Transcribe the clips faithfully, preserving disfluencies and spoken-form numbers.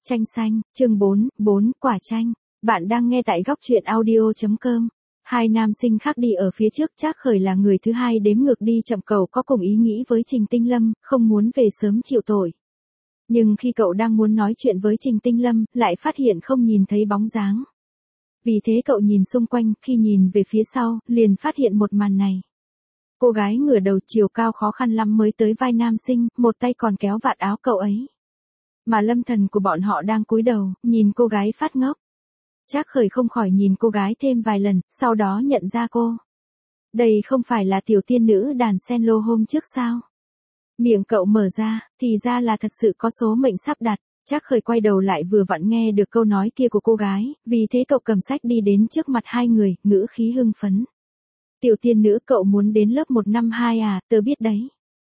Tranh xanh, chương bốn, bốn, quả chanh. Bạn đang nghe tại góc truyện audio chấm com. Hai nam sinh khác đi ở phía trước, Trác Khởi là người thứ hai đếm ngược đi chậm, cậu có cùng ý nghĩ với Trình Tinh Lâm, không muốn về sớm chịu tội. Nhưng khi cậu đang muốn nói chuyện với Trình Tinh Lâm, lại phát hiện không nhìn thấy bóng dáng. Vì thế cậu nhìn xung quanh, khi nhìn về phía sau, liền phát hiện một màn này. Cô gái ngửa đầu, chiều cao khó khăn lắm mới tới vai nam sinh, một tay còn kéo vạt áo cậu ấy. Mà lâm thần của bọn họ đang cúi đầu, nhìn cô gái phát ngốc. Trác Khởi không khỏi nhìn cô gái thêm vài lần, sau đó nhận ra cô. Đây không phải là tiểu tiên nữ đàn sen lô hôm trước sao? Miệng cậu mở ra, thì ra là thật sự có số mệnh sắp đặt. Trác Khởi quay đầu lại vừa vặn nghe được câu nói kia của cô gái, vì thế cậu cầm sách đi đến trước mặt hai người, ngữ khí hưng phấn. Tiểu tiên nữ, cậu muốn đến lớp một năm hai à, tớ biết đấy.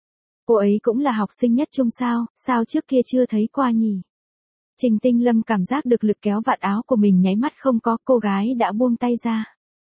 Cô ấy cũng là học sinh nhất trung sao, sao trước kia chưa thấy qua nhỉ? Trình Tinh Lâm cảm giác được lực kéo vạt áo của mình nháy mắt không có, cô gái đã buông tay ra.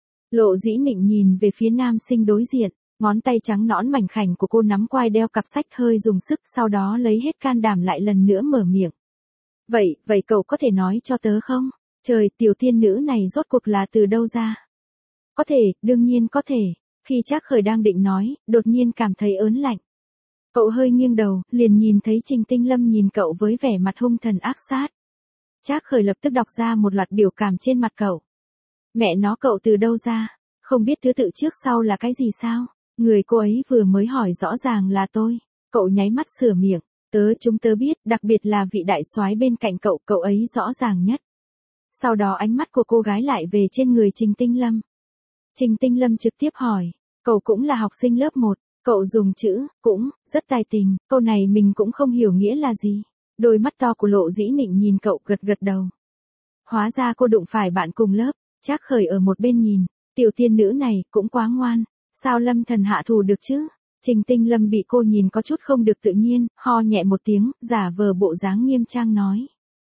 Lộ Dĩ Nịnh nhìn về phía nam sinh đối diện, ngón tay trắng nõn mảnh khảnh của cô nắm quai đeo cặp sách hơi dùng sức, sau đó lấy hết can đảm lại lần nữa mở miệng. Vậy, vậy cậu có thể nói cho tớ không? Trời, tiểu tiên nữ này rốt cuộc là từ đâu ra? Có thể, đương nhiên có thể. Khi Trác Khởi đang định nói, đột nhiên cảm thấy ớn lạnh. Cậu hơi nghiêng đầu, liền nhìn thấy Trình Tinh Lâm nhìn cậu với vẻ mặt hung thần ác sát. Trác Khởi lập tức đọc ra một loạt biểu cảm trên mặt cậu. Mẹ nó, cậu từ đâu ra? Không biết thứ tự trước sau là cái gì sao? Người cô ấy vừa mới hỏi rõ ràng là tôi. Cậu nháy mắt sửa miệng. Tớ chúng tớ biết, đặc biệt là vị đại soái bên cạnh cậu, cậu ấy rõ ràng nhất. Sau đó ánh mắt của cô gái lại về trên người Trình Tinh Lâm. Trình Tinh Lâm trực tiếp hỏi. Cậu cũng là học sinh lớp một. Cậu dùng chữ, cũng, rất tài tình, câu này mình cũng không hiểu nghĩa là gì. Đôi mắt to của Lộ Dĩ Nịnh nhìn cậu gật gật đầu. Hóa ra cô đụng phải bạn cùng lớp. Trác Khởi ở một bên nhìn, tiểu tiên nữ này cũng quá ngoan, sao Lâm thần hạ thù được chứ? Trình Tinh Lâm bị cô nhìn có chút không được tự nhiên, ho nhẹ một tiếng, giả vờ bộ dáng nghiêm trang nói.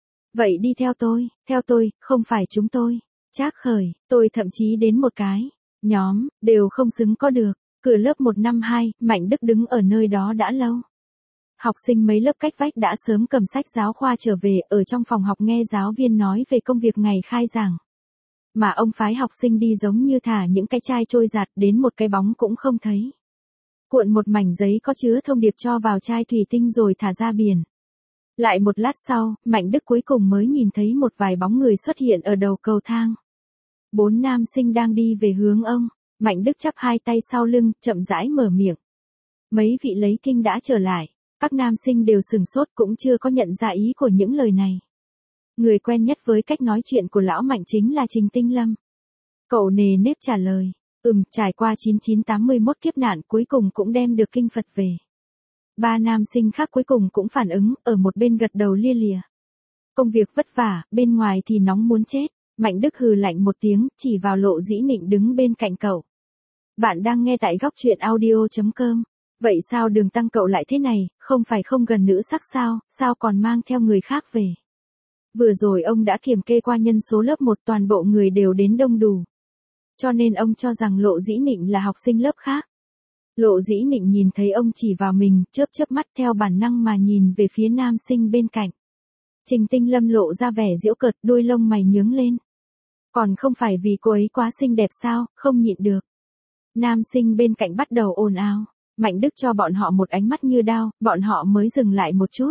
Vậy đi theo tôi, theo tôi, không phải chúng tôi. Trác Khởi, tôi thậm chí đến một cái nhóm, đều không xứng có được. Cửa lớp một năm hai, Mạnh Đức đứng ở nơi đó đã lâu. Học sinh mấy lớp cách vách đã sớm cầm sách giáo khoa trở về, ở trong phòng học nghe giáo viên nói về công việc ngày khai giảng. Mà ông phái học sinh đi giống như thả những cái chai trôi giạt, đến một cái bóng cũng không thấy. Cuộn một mảnh giấy có chứa thông điệp cho vào chai thủy tinh rồi thả ra biển. Lại một lát sau, Mạnh Đức cuối cùng mới nhìn thấy một vài bóng người xuất hiện ở đầu cầu thang. Bốn nam sinh đang đi về hướng ông. Mạnh Đức chắp hai tay sau lưng, chậm rãi mở miệng. Mấy vị lấy kinh đã trở lại. Các nam sinh đều sừng sốt, cũng chưa có nhận ra ý của những lời này. Người quen nhất với cách nói chuyện của lão Mạnh chính là Trình Tinh Lâm. Cậu nề nếp trả lời. Ừm, trải qua chín chín tám mươi mốt kiếp nạn cuối cùng cũng đem được kinh Phật về. Ba nam sinh khác cuối cùng cũng phản ứng, ở một bên gật đầu lia lịa. Công việc vất vả, bên ngoài thì nóng muốn chết. Mạnh Đức hừ lạnh một tiếng, chỉ vào Lộ Dĩ Nịnh đứng bên cạnh cậu. Bạn đang nghe tại góc truyện audio chấm com. Vậy sao đường tăng cậu lại thế này, không phải không gần nữ sắc sao, sao còn mang theo người khác về? Vừa rồi ông đã kiểm kê qua nhân số lớp một, toàn bộ người đều đến đông đủ. Cho nên ông cho rằng Lộ Dĩ Nịnh là học sinh lớp khác. Lộ Dĩ Nịnh nhìn thấy ông chỉ vào mình, chớp chớp mắt theo bản năng mà nhìn về phía nam sinh bên cạnh. Trình Tinh Lâm lộ ra vẻ giễu cợt, đuôi lông mày nhướng lên. Còn không phải vì cô ấy quá xinh đẹp sao, không nhịn được. Nam sinh bên cạnh bắt đầu ồn ào. Mạnh Đức cho bọn họ một ánh mắt như đao, bọn họ mới dừng lại một chút.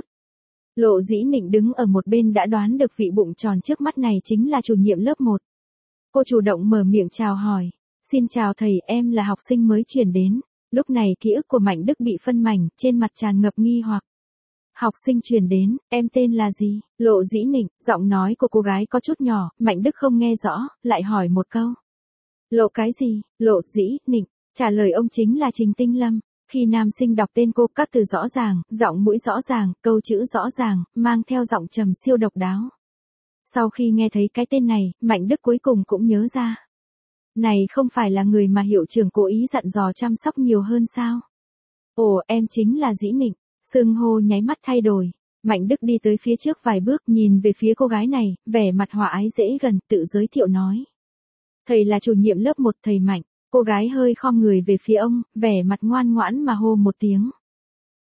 Lộ Dĩ Nịnh đứng ở một bên đã đoán được vị bụng tròn trước mắt này chính là chủ nhiệm lớp một. Cô chủ động mở miệng chào hỏi. Xin chào thầy, em là học sinh mới chuyển đến. Lúc này ký ức của Mạnh Đức bị phân mảnh, trên mặt tràn ngập nghi hoặc. Học sinh chuyển đến, em tên là gì? Lộ Dĩ Nịnh, giọng nói của cô gái có chút nhỏ, Mạnh Đức không nghe rõ, lại hỏi một câu. Lộ cái gì? Lộ Dĩ Nịnh, trả lời ông chính là Trình Tinh Lâm. Khi nam sinh đọc tên cô, các từ rõ ràng, giọng mũi rõ ràng, câu chữ rõ ràng, mang theo giọng trầm siêu độc đáo. Sau khi nghe thấy cái tên này, Mạnh Đức cuối cùng cũng nhớ ra. Này không phải là người mà hiệu trưởng cố ý dặn dò chăm sóc nhiều hơn sao? Ồ, em chính là Dĩ Nịnh. Xưng hô nháy mắt thay đổi. Mạnh Đức đi tới phía trước vài bước, nhìn về phía cô gái này, vẻ mặt hòa ái dễ gần, tự giới thiệu nói. Thầy là chủ nhiệm lớp một, thầy Mạnh. Cô gái hơi khom người về phía ông, vẻ mặt ngoan ngoãn mà hô một tiếng.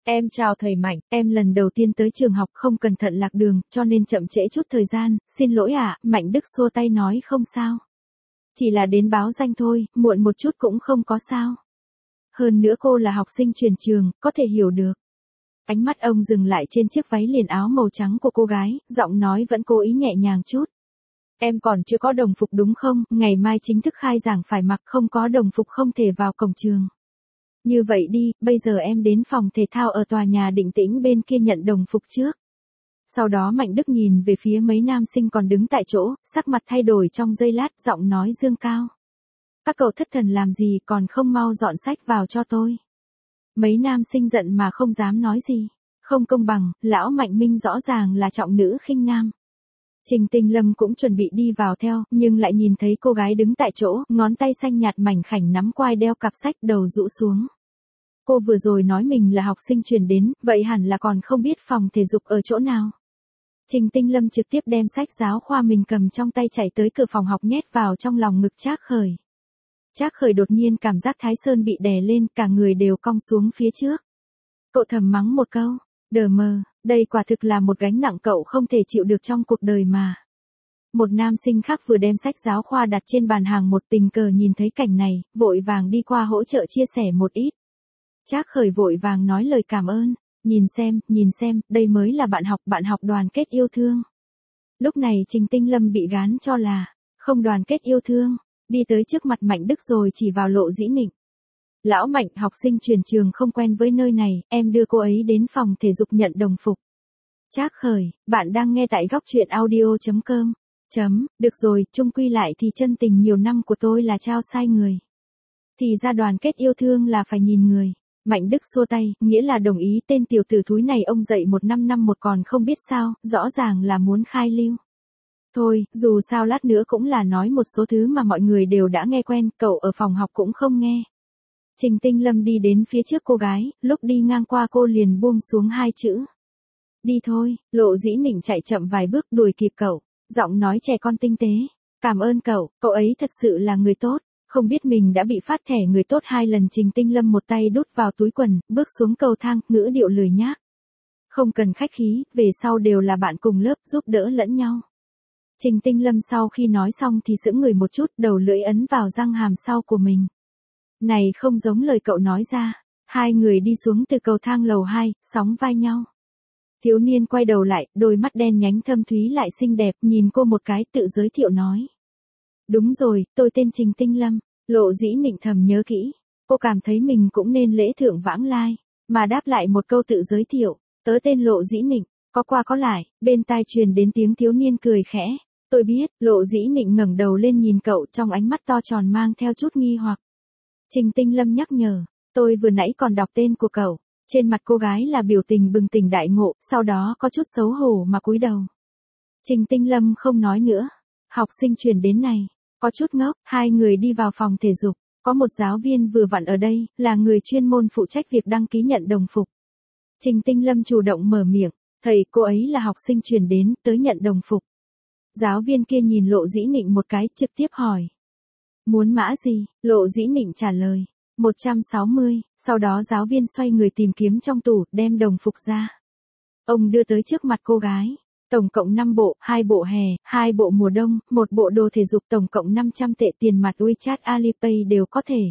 Em chào thầy Mạnh, em lần đầu tiên tới trường học không cẩn thận lạc đường, cho nên chậm trễ chút thời gian, xin lỗi ạ, Mạnh Đức xua tay nói không sao. Chỉ là đến báo danh thôi, muộn một chút cũng không có sao. Hơn nữa cô là học sinh chuyển trường, có thể hiểu được. Ánh mắt ông dừng lại trên chiếc váy liền áo màu trắng của cô gái, giọng nói vẫn cố ý nhẹ nhàng chút. Em còn chưa có đồng phục đúng không, ngày mai chính thức khai giảng phải mặc, không có đồng phục không thể vào cổng trường. Như vậy đi, bây giờ em đến phòng thể thao ở tòa nhà Định Tĩnh bên kia nhận đồng phục trước. Sau đó Mạnh Đức nhìn về phía mấy nam sinh còn đứng tại chỗ, sắc mặt thay đổi trong giây lát, giọng nói dương cao. Các cậu thất thần làm gì, còn không mau dọn sách vào cho tôi. Mấy nam sinh giận mà không dám nói gì. Không công bằng, lão Mạnh Minh rõ ràng là trọng nữ khinh nam. Trình Tinh Lâm cũng chuẩn bị đi vào theo, nhưng lại nhìn thấy cô gái đứng tại chỗ, ngón tay xanh nhạt mảnh khảnh nắm quai đeo cặp sách, đầu rũ xuống. Cô vừa rồi nói mình là học sinh chuyển đến, vậy hẳn là còn không biết phòng thể dục ở chỗ nào. Trình Tinh Lâm trực tiếp đem sách giáo khoa mình cầm trong tay chạy tới cửa phòng học nhét vào trong lòng ngực Trác Khởi. Trác Khởi đột nhiên cảm giác Thái Sơn bị đè lên, cả người đều cong xuống phía trước. Cậu thầm mắng một câu, đờ mờ, đây quả thực là một gánh nặng cậu không thể chịu được trong cuộc đời mà. Một nam sinh khác vừa đem sách giáo khoa đặt trên bàn hàng một tình cờ nhìn thấy cảnh này, vội vàng đi qua hỗ trợ chia sẻ một ít. Trác Khởi vội vàng nói lời cảm ơn, nhìn xem, nhìn xem, đây mới là bạn học, bạn học đoàn kết yêu thương. Lúc này Trình Tinh Lâm bị gán cho là, không đoàn kết yêu thương, đi tới trước mặt Mạnh Đức rồi chỉ vào Lộ Dĩ Nịnh. Lão Mạnh, học sinh chuyển trường không quen với nơi này, em đưa cô ấy đến phòng thể dục nhận đồng phục. Trác Khởi, bạn đang nghe tại góc truyện audio chấm com. Chấm, được rồi, chung quy lại thì chân tình nhiều năm của tôi là trao sai người. Thì ra đoàn kết yêu thương là phải nhìn người. Mạnh Đức xua tay, nghĩa là đồng ý, tên tiểu tử thúi này ông dạy một năm năm một còn không biết sao, rõ ràng là muốn khai lưu. Thôi, dù sao lát nữa cũng là nói một số thứ mà mọi người đều đã nghe quen, cậu ở phòng học cũng không nghe. Trình Tinh Lâm đi đến phía trước cô gái, lúc đi ngang qua cô liền buông xuống hai chữ. Đi thôi, Lộ Dĩ Nịnh chạy chậm vài bước đuổi kịp cậu, giọng nói trẻ con tinh tế. Cảm ơn cậu, cậu ấy thật sự là người tốt. Không biết mình đã bị phát thẻ người tốt hai lần. Trình Tinh Lâm một tay đút vào túi quần, bước xuống cầu thang, ngữ điệu lười nhác. Không cần khách khí, về sau đều là bạn cùng lớp, giúp đỡ lẫn nhau. Trình Tinh Lâm sau khi nói xong thì sững người một chút, đầu lưỡi ấn vào răng hàm sau của mình. Này không giống lời cậu nói ra. Hai người đi xuống từ cầu thang lầu hai, sóng vai nhau. Thiếu niên quay đầu lại, đôi mắt đen nhánh thâm thúy lại xinh đẹp, nhìn cô một cái, tự giới thiệu nói. Đúng rồi, tôi tên Trình Tinh Lâm. Lộ Dĩ Nịnh thầm nhớ kỹ. Cô cảm thấy mình cũng nên lễ thượng vãng lai, mà đáp lại một câu tự giới thiệu. Tớ tên Lộ Dĩ Nịnh. Có qua có lại, bên tai truyền đến tiếng thiếu niên cười khẽ. Tôi biết, Lộ Dĩ Nịnh ngẩng đầu lên nhìn cậu, trong ánh mắt to tròn mang theo chút nghi hoặc. Trình Tinh Lâm nhắc nhở, tôi vừa nãy còn đọc tên của cậu. Trên mặt cô gái là biểu tình bừng tỉnh đại ngộ, sau đó có chút xấu hổ mà cúi đầu. Trình Tinh Lâm không nói nữa. Học sinh chuyển đến này, có chút ngốc, hai người đi vào phòng thể dục. Có một giáo viên vừa vặn ở đây, là người chuyên môn phụ trách việc đăng ký nhận đồng phục. Trình Tinh Lâm chủ động mở miệng, thầy, cô ấy là học sinh chuyển đến, tới nhận đồng phục. Giáo viên kia nhìn Lộ Dĩ Nịnh một cái, trực tiếp hỏi. Muốn mã gì? Lộ Dĩ Nịnh trả lời. một trăm sáu mươi, sau đó giáo viên xoay người tìm kiếm trong tủ, đem đồng phục ra. Ông đưa tới trước mặt cô gái. Tổng cộng năm bộ, hai bộ hè, hai bộ mùa đông, một bộ đồ thể dục, tổng cộng năm trăm tệ tiền mặt WeChat Alipay đều có thể.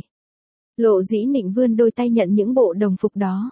Lộ Dĩ Nịnh vươn đôi tay nhận những bộ đồng phục đó.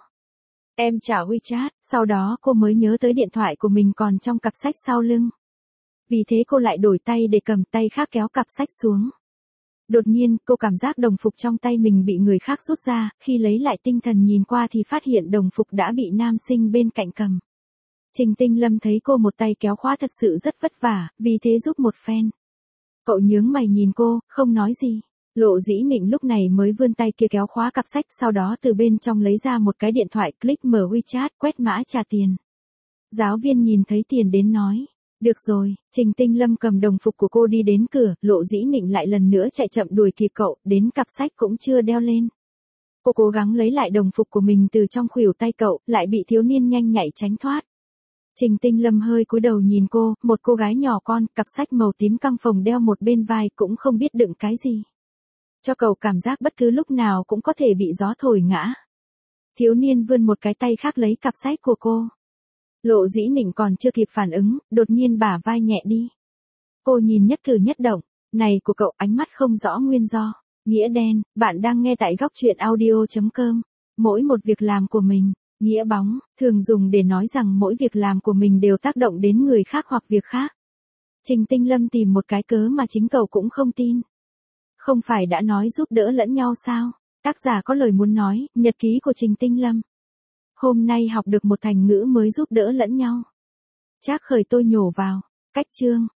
Em trả WeChat, sau đó cô mới nhớ tới điện thoại của mình còn trong cặp sách sau lưng. Vì thế cô lại đổi tay để cầm, tay khác kéo cặp sách xuống. Đột nhiên, cô cảm giác đồng phục trong tay mình bị người khác rút ra, khi lấy lại tinh thần nhìn qua thì phát hiện đồng phục đã bị nam sinh bên cạnh cầm. Trình Tinh Lâm thấy cô một tay kéo khóa thật sự rất vất vả, vì thế giúp một phen. Cậu nhướng mày nhìn cô, không nói gì. Lộ Dĩ Nịnh lúc này mới vươn tay kia kéo khóa cặp sách, sau đó từ bên trong lấy ra một cái điện thoại, click mở WeChat, quét mã trả tiền. Giáo viên nhìn thấy tiền đến nói. Được rồi, Trình Tinh Lâm cầm đồng phục của cô đi đến cửa, Lộ Dĩ Nịnh lại lần nữa chạy chậm đuổi kịp cậu, đến cặp sách cũng chưa đeo lên. Cô cố gắng lấy lại đồng phục của mình từ trong khuỷu tay cậu, lại bị thiếu niên nhanh nhạy tránh thoát. Trình Tinh Lâm hơi cúi đầu nhìn cô, một cô gái nhỏ con, cặp sách màu tím căng phồng đeo một bên vai, cũng không biết đựng cái gì. Cho cậu cảm giác bất cứ lúc nào cũng có thể bị gió thổi ngã. Thiếu niên vươn một cái tay khác lấy cặp sách của cô. Lộ Dĩ Nịnh còn chưa kịp phản ứng, đột nhiên bả vai nhẹ đi. Cô nhìn nhất cử nhất động, này của cậu, ánh mắt không rõ nguyên do. Nghĩa đen, bạn đang nghe tại góc truyện audio.com. Mỗi một việc làm của mình, nghĩa bóng, thường dùng để nói rằng mỗi việc làm của mình đều tác động đến người khác hoặc việc khác. Trình Tinh Lâm tìm một cái cớ mà chính cậu cũng không tin. Không phải đã nói giúp đỡ lẫn nhau sao? Tác giả có lời muốn nói, nhật ký của Trình Tinh Lâm. Hôm nay học được một thành ngữ mới, giúp đỡ lẫn nhau. Trác Khởi tôi nhổ vào. Cách chương,